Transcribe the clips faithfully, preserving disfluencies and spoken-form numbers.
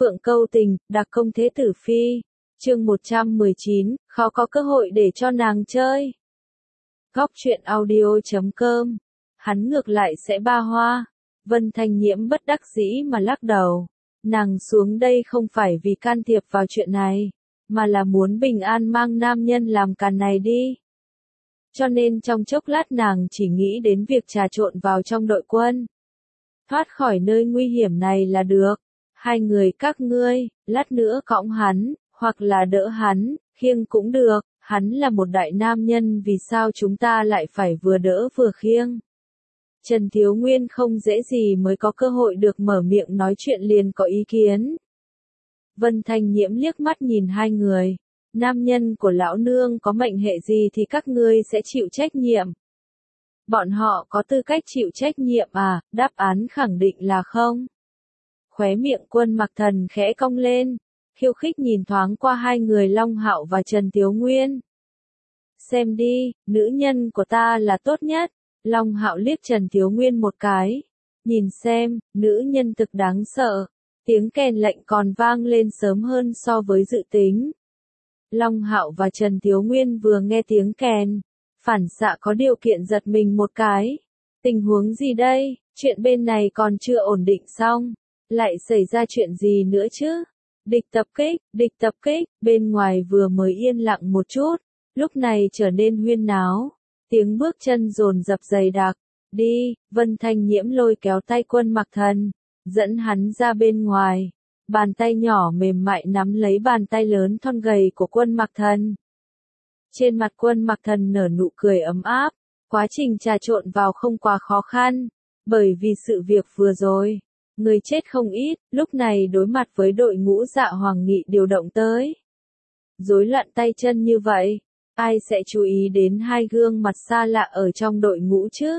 Phượng câu tình, đặc công thế tử phi. Chương một trăm mười chín, khó có cơ hội để cho nàng chơi. Góc truyện audio chấm com. Hắn ngược lại sẽ ba hoa. Vân Thanh Nhiễm bất đắc dĩ mà lắc đầu. Nàng xuống đây không phải vì can thiệp vào chuyện này, mà là muốn bình an mang nam nhân làm càn này đi. Cho nên trong chốc lát nàng chỉ nghĩ đến việc trà trộn vào trong đội quân. Thoát khỏi nơi nguy hiểm này là được. Hai người các ngươi, lát nữa cõng hắn, hoặc là đỡ hắn, khiêng cũng được, hắn là một đại nam nhân, vì sao chúng ta lại phải vừa đỡ vừa khiêng. Trần Thiếu Nguyên không dễ gì mới có cơ hội được mở miệng nói chuyện liền có ý kiến. Vân Thanh Nhiễm liếc mắt nhìn hai người. Nam nhân của lão nương có mệnh hệ gì thì các ngươi sẽ chịu trách nhiệm. Bọn họ có tư cách chịu trách nhiệm à? Đáp án khẳng định là không. Khóe miệng Quân Mặc Thần khẽ cong lên, khiêu khích nhìn thoáng qua hai người Long Hạo và Trần Thiếu Nguyên. Xem đi, nữ nhân của ta là tốt nhất. Long Hạo liếc Trần Thiếu Nguyên một cái. Nhìn xem, nữ nhân thực đáng sợ. Tiếng kèn lệnh còn vang lên sớm hơn so với dự tính. Long Hạo và Trần Thiếu Nguyên vừa nghe tiếng kèn, phản xạ có điều kiện giật mình một cái. Tình huống gì đây? Chuyện bên này còn chưa ổn định xong. Lại xảy ra chuyện gì nữa chứ? Địch tập kích, địch tập kích, bên ngoài vừa mới yên lặng một chút, lúc này trở nên huyên náo. Tiếng bước chân dồn dập dày đặc. Đi, Vân Thanh Nhiễm lôi kéo tay Quân Mặc Thần, dẫn hắn ra bên ngoài. Bàn tay nhỏ mềm mại nắm lấy bàn tay lớn thon gầy của Quân Mặc Thần. Trên mặt Quân Mặc Thần nở nụ cười ấm áp, quá trình trà trộn vào không quá khó khăn, bởi vì sự việc vừa rồi, người chết không ít, lúc này đối mặt với đội ngũ Dạ Hoàng Nghị điều động tới. Rối loạn tay chân như vậy, ai sẽ chú ý đến hai gương mặt xa lạ ở trong đội ngũ chứ?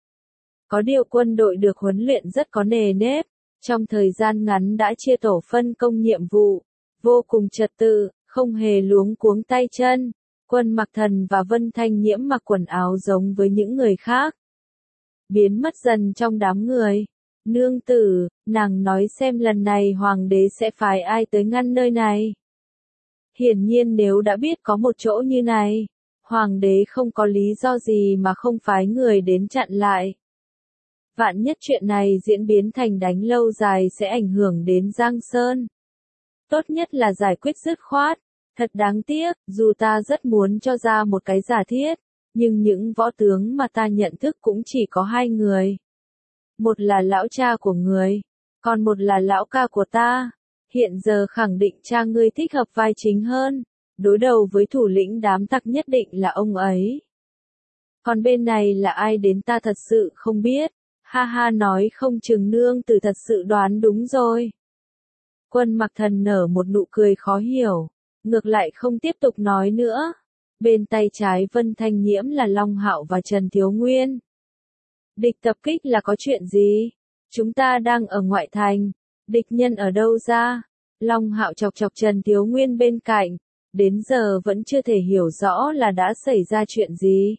Có điều quân đội được huấn luyện rất có nề nếp, trong thời gian ngắn đã chia tổ phân công nhiệm vụ, vô cùng trật tự, không hề luống cuống tay chân. Quân Mặc Thần và Vân Thanh Nhiễm mặc quần áo giống với những người khác, biến mất dần trong đám người. Nương tử, nàng nói xem lần này hoàng đế sẽ phái ai tới ngăn nơi này. Hiển nhiên nếu đã biết có một chỗ như này, hoàng đế không có lý do gì mà không phái người đến chặn lại. Vạn nhất chuyện này diễn biến thành đánh lâu dài sẽ ảnh hưởng đến Giang Sơn. Tốt nhất là giải quyết dứt khoát. Thật đáng tiếc, dù ta rất muốn cho ra một cái giả thiết, nhưng những võ tướng mà ta nhận thức cũng chỉ có hai người. Một là lão cha của người, còn một là lão ca của ta. Hiện giờ khẳng định cha ngươi thích hợp vai chính hơn, đối đầu với thủ lĩnh đám tặc nhất định là ông ấy. Còn bên này là ai đến ta thật sự không biết, ha ha nói không chừng nương tử thật sự đoán đúng rồi. Quân Mặc Thần nở một nụ cười khó hiểu, ngược lại không tiếp tục nói nữa. Bên tay trái Vân Thanh Nhiễm là Long Hạo và Trần Thiếu Nguyên. Địch tập kích là có chuyện gì? Chúng ta đang ở ngoại thành, địch nhân ở đâu ra? Long Hạo chọc chọc Trần Thiếu Nguyên bên cạnh, đến giờ vẫn chưa thể hiểu rõ là đã xảy ra chuyện gì.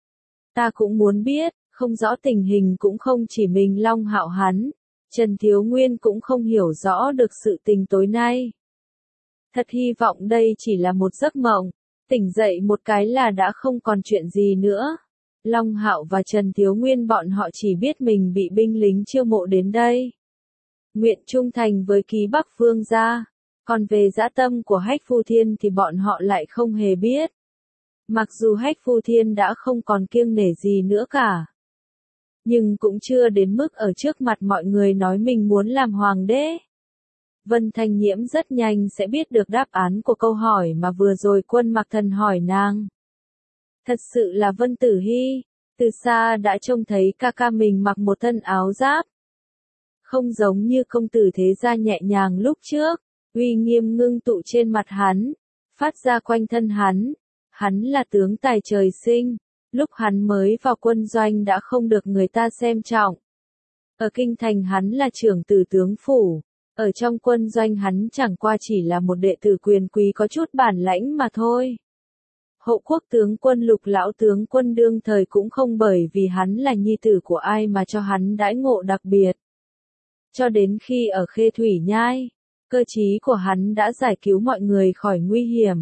Ta cũng muốn biết, không rõ tình hình cũng không chỉ mình Long Hạo hắn, Trần Thiếu Nguyên cũng không hiểu rõ được sự tình tối nay. Thật hy vọng đây chỉ là một giấc mộng, tỉnh dậy một cái là đã không còn chuyện gì nữa. Long Hạo và Trần Thiếu Nguyên bọn họ chỉ biết mình bị binh lính chiêu mộ đến đây. Nguyện trung thành với Ký Bắc Vương gia, còn về dã tâm của Hách Phu Thiên thì bọn họ lại không hề biết. Mặc dù Hách Phu Thiên đã không còn kiêng nể gì nữa cả, nhưng cũng chưa đến mức ở trước mặt mọi người nói mình muốn làm hoàng đế. Vân Thanh Nhiễm rất nhanh sẽ biết được đáp án của câu hỏi mà vừa rồi Quân Mặc Thần hỏi nàng. Thật sự là Vân Tử Hy, từ xa đã trông thấy ca ca mình mặc một thân áo giáp. Không giống như công tử thế gia nhẹ nhàng lúc trước, uy nghiêm ngưng tụ trên mặt hắn, phát ra quanh thân hắn. Hắn là tướng tài trời sinh, lúc hắn mới vào quân doanh đã không được người ta xem trọng. Ở kinh thành hắn là trưởng tử tướng phủ. Ở trong quân doanh hắn chẳng qua chỉ là một đệ tử quyền quý có chút bản lãnh mà thôi. Hộ quốc tướng quân Lục lão tướng quân đương thời cũng không bởi vì hắn là nhi tử của ai mà cho hắn đãi ngộ đặc biệt. Cho đến khi ở Khê Thủy Nhai, cơ trí của hắn đã giải cứu mọi người khỏi nguy hiểm.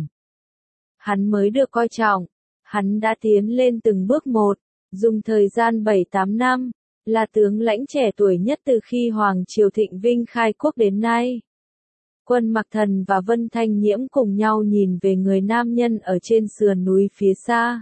Hắn mới được coi trọng, hắn đã tiến lên từng bước một, dùng thời gian bảy tám năm, là tướng lãnh trẻ tuổi nhất từ khi Hoàng Triều Thịnh Vinh khai quốc đến nay. Quân Mặc Thần và Vân Thanh Nhiễm cùng nhau nhìn về người nam nhân ở trên sườn núi phía xa.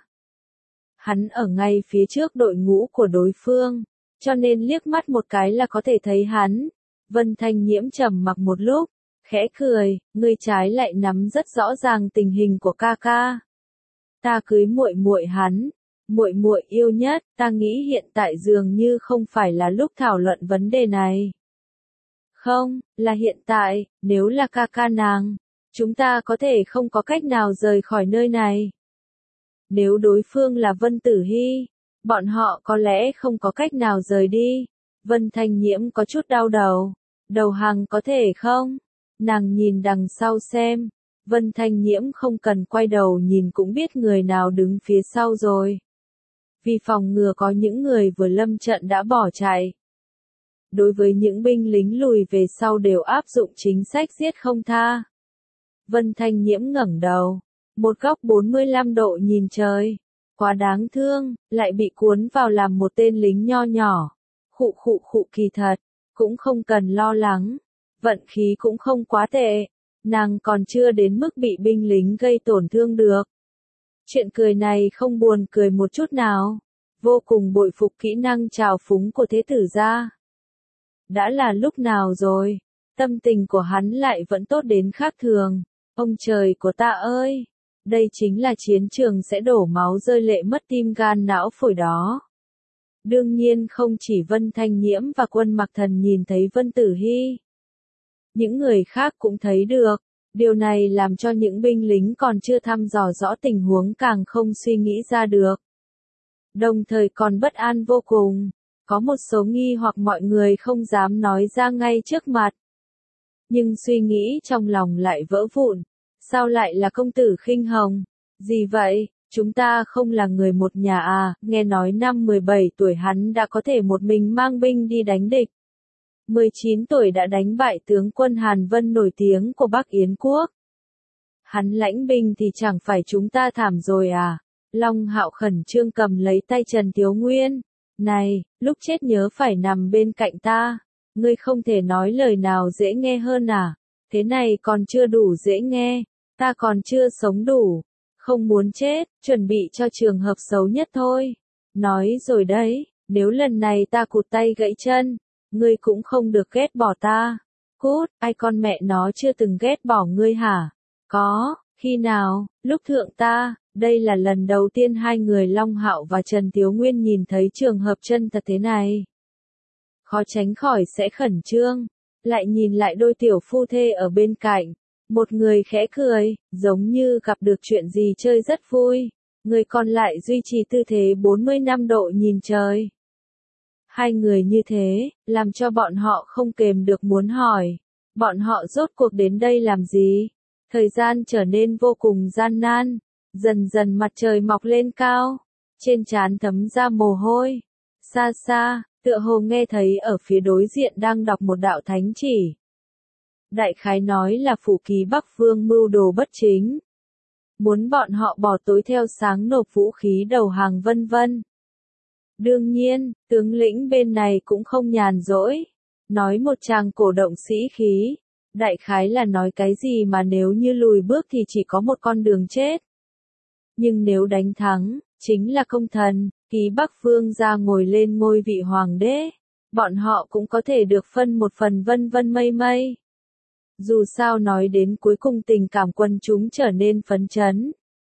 Hắn ở ngay phía trước đội ngũ của đối phương, cho nên liếc mắt một cái là có thể thấy hắn. Vân Thanh Nhiễm trầm mặc một lúc, khẽ cười, ngươi trái lại nắm rất rõ ràng tình hình của ca ca. Ta cưới muội muội hắn, muội muội yêu nhất, ta nghĩ hiện tại dường như không phải là lúc thảo luận vấn đề này. Không, là hiện tại, nếu là ca ca nàng, chúng ta có thể không có cách nào rời khỏi nơi này. Nếu đối phương là Vân Tử Hy, bọn họ có lẽ không có cách nào rời đi. Vân Thanh Nhiễm có chút đau đầu. Đầu hàng có thể không? Nàng nhìn đằng sau xem. Vân Thanh Nhiễm không cần quay đầu nhìn cũng biết người nào đứng phía sau rồi. Vì phòng ngừa có những người vừa lâm trận đã bỏ chạy. Đối với những binh lính lùi về sau đều áp dụng chính sách giết không tha. Vân Thanh Nhiễm ngẩng đầu. Một góc bốn mươi lăm độ nhìn trời. Quá đáng thương, lại bị cuốn vào làm một tên lính nho nhỏ. Khụ khụ khụ kỳ thật, cũng không cần lo lắng. Vận khí cũng không quá tệ. Nàng còn chưa đến mức bị binh lính gây tổn thương được. Chuyện cười này không buồn cười một chút nào. Vô cùng bội phục kỹ năng trào phúng của thế tử gia. Đã là lúc nào rồi? Tâm tình của hắn lại vẫn tốt đến khác thường. Ông trời của ta ơi! Đây chính là chiến trường sẽ đổ máu rơi lệ mất tim gan não phổi đó. Đương nhiên không chỉ Vân Thanh Nhiễm và Quân Mặc Thần nhìn thấy Vân Tử Hy. Những người khác cũng thấy được. Điều này làm cho những binh lính còn chưa thăm dò rõ tình huống càng không suy nghĩ ra được. Đồng thời còn bất an vô cùng. Có một số nghi hoặc mọi người không dám nói ra ngay trước mặt. Nhưng suy nghĩ trong lòng lại vỡ vụn. Sao lại là công tử Khinh Hồng? Gì vậy? Chúng ta không là người một nhà à? Nghe nói năm mười bảy tuổi hắn đã có thể một mình mang binh đi đánh địch. mười chín tuổi đã đánh bại tướng quân Hàn Vân nổi tiếng của Bắc Yến Quốc. Hắn lãnh binh thì chẳng phải chúng ta thảm rồi à? Long Hạo khẩn trương cầm lấy tay Trần Tiếu Nguyên. Này, lúc chết nhớ phải nằm bên cạnh ta. Ngươi không thể nói lời nào dễ nghe hơn à? Thế này còn chưa đủ dễ nghe. Ta còn chưa sống đủ. Không muốn chết, chuẩn bị cho trường hợp xấu nhất thôi. Nói rồi đấy, nếu lần này ta cụt tay gãy chân, ngươi cũng không được ghét bỏ ta. Cút, ai con mẹ nó chưa từng ghét bỏ ngươi hả? Có, khi nào, lúc thượng ta, đây là lần đầu tiên hai người Long Hạo và Trần Tiếu Nguyên nhìn thấy trường hợp chân thật thế này. Khó tránh khỏi sẽ khẩn trương, lại nhìn lại đôi tiểu phu thê ở bên cạnh. Một người khẽ cười, giống như gặp được chuyện gì chơi rất vui. Người còn lại duy trì tư thế bốn mươi lăm độ nhìn trời. Hai người như thế, làm cho bọn họ không kềm được muốn hỏi. Bọn họ rốt cuộc đến đây làm gì? Thời gian trở nên vô cùng gian nan. Dần dần mặt trời mọc lên cao. Trên trán thấm ra mồ hôi. Xa xa, tựa hồ nghe thấy ở phía đối diện đang đọc một đạo thánh chỉ. Đại khái nói là phủ ký Bắc Vương mưu đồ bất chính. Muốn bọn họ bỏ tối theo sáng nộp vũ khí đầu hàng vân vân. Đương nhiên, tướng lĩnh bên này cũng không nhàn rỗi. Nói một tràng cổ động sĩ khí. Đại khái là nói cái gì mà nếu như lùi bước thì chỉ có một con đường chết. Nhưng nếu đánh thắng, chính là công thần, ký Bắc Vương ra ngồi lên ngôi vị hoàng đế. Bọn họ cũng có thể được phân một phần vân vân mây mây. Dù sao nói đến cuối cùng tình cảm quân chúng trở nên phấn chấn.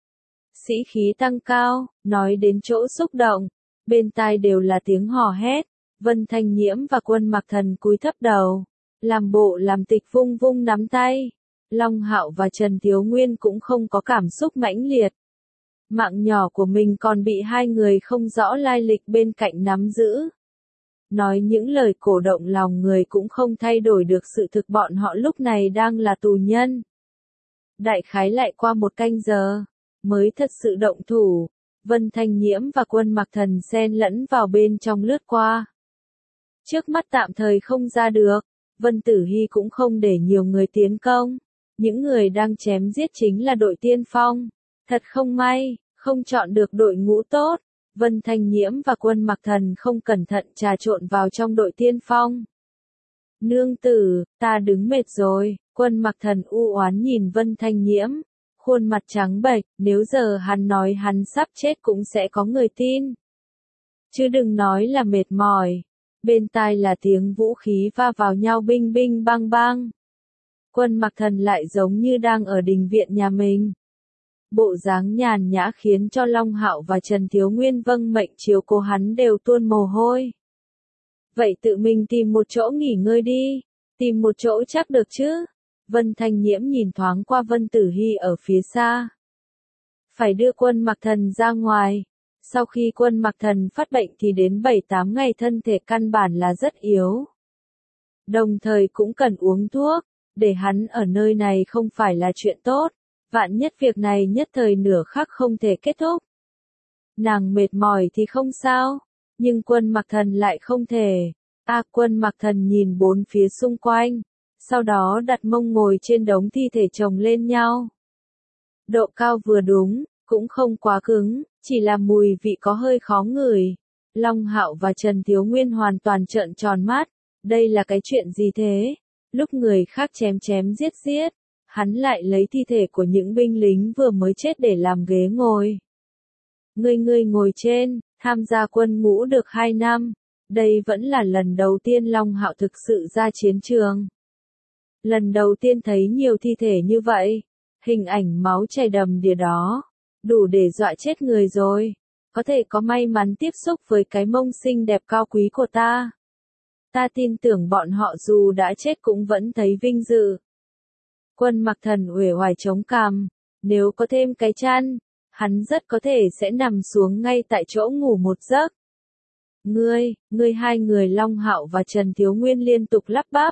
Sĩ khí tăng cao, nói đến chỗ xúc động, bên tai đều là tiếng hò hét. Vân Thanh Nhiễm và Quân Mặc Thần cúi thấp đầu, làm bộ làm tịch vung vung nắm tay. Long Hạo và Trần Tiếu Nguyên cũng không có cảm xúc mãnh liệt. Mạng nhỏ của mình còn bị hai người không rõ lai lịch bên cạnh nắm giữ. Nói những lời cổ động lòng người cũng không thay đổi được sự thực bọn họ lúc này đang là tù nhân. Đại khái lại qua một canh giờ, mới thật sự động thủ. Vân Thanh Nhiễm và Quân Mặc Thần xen lẫn vào bên trong lướt qua. Trước mắt tạm thời không ra được, Vân Tử Hy cũng không để nhiều người tiến công. Những người đang chém giết chính là đội tiên phong. Thật không may, không chọn được đội ngũ tốt. Vân Thanh Nhiễm và Quân Mặc Thần không cẩn thận trà trộn vào trong đội tiên phong. Nương tử, ta đứng mệt rồi. Quân Mặc Thần u oán nhìn Vân Thanh Nhiễm. Khuôn mặt trắng bệch, nếu giờ hắn nói hắn sắp chết cũng sẽ có người tin. Chứ đừng nói là mệt mỏi. Bên tai là tiếng vũ khí va vào nhau binh binh bang bang. Quân Mặc Thần lại giống như đang ở đình viện nhà mình. Bộ dáng nhàn nhã khiến cho Long Hạo và Trần Thiếu Nguyên vâng mệnh chiếu cố hắn đều tuôn mồ hôi. Vậy tự mình tìm một chỗ nghỉ ngơi đi, tìm một chỗ chắc được chứ. Vân Thanh Nhiễm nhìn thoáng qua Vân Tử Hy ở phía xa. Phải đưa Quân Mặc Thần ra ngoài. Sau khi Quân Mặc Thần phát bệnh thì đến bảy tám ngày thân thể căn bản là rất yếu. Đồng thời cũng cần uống thuốc, để hắn ở nơi này không phải là chuyện tốt. Vạn nhất việc này nhất thời nửa khắc không thể kết thúc. Nàng mệt mỏi thì không sao, nhưng Quân Mặc Thần lại không thể. A Quân Mặc Thần nhìn bốn phía xung quanh, sau đó đặt mông ngồi trên đống thi thể chồng lên nhau. Độ cao vừa đúng, cũng không quá cứng, chỉ là mùi vị có hơi khó ngửi. Long Hạo và Trần Thiếu Nguyên hoàn toàn trợn tròn mắt, đây là cái chuyện gì thế? Lúc người khác chém chém giết giết, hắn lại lấy thi thể của những binh lính vừa mới chết để làm ghế ngồi. Ngươi ngươi ngồi trên, tham gia quân ngũ được hai năm, đây vẫn là lần đầu tiên Long Hạo thực sự ra chiến trường. Lần đầu tiên thấy nhiều thi thể như vậy, hình ảnh máu chảy đầm đìa đó, đủ để dọa chết người rồi. Có thể có may mắn tiếp xúc với cái mông xinh đẹp cao quý của ta. Ta tin tưởng bọn họ dù đã chết cũng vẫn thấy vinh dự. Quân Mặc Thần uể oải chống cằm, nếu có thêm cái chăn, hắn rất có thể sẽ nằm xuống ngay tại chỗ ngủ một giấc. Ngươi, ngươi hai người Long Hạo và Trần Thiếu Nguyên liên tục lắp bắp.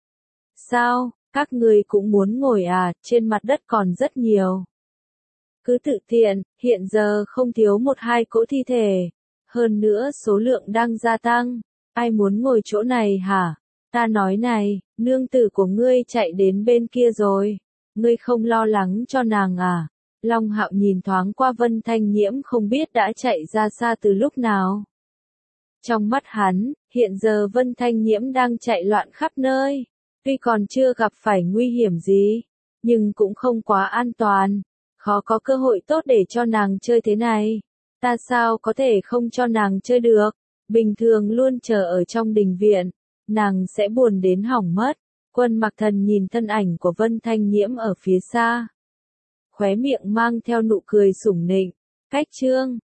Sao, các ngươi cũng muốn ngồi à, trên mặt đất còn rất nhiều. Cứ tự tiện, hiện giờ không thiếu một hai cỗ thi thể. Hơn nữa số lượng đang gia tăng. Ai muốn ngồi chỗ này hả? Ta nói này, nương tử của ngươi chạy đến bên kia rồi. Ngươi không lo lắng cho nàng à? Long Hạo nhìn thoáng qua Vân Thanh Nhiễm không biết đã chạy ra xa từ lúc nào. Trong mắt hắn, hiện giờ Vân Thanh Nhiễm đang chạy loạn khắp nơi. Tuy còn chưa gặp phải nguy hiểm gì, nhưng cũng không quá an toàn. Khó có cơ hội tốt để cho nàng chơi thế này. Ta sao có thể không cho nàng chơi được? Bình thường luôn chờ ở trong đình viện, nàng sẽ buồn đến hỏng mất. Quân Mặc Thần nhìn thân ảnh của Vân Thanh Nhiễm ở phía xa. Khóe miệng mang theo nụ cười sủng nịnh. Cách chương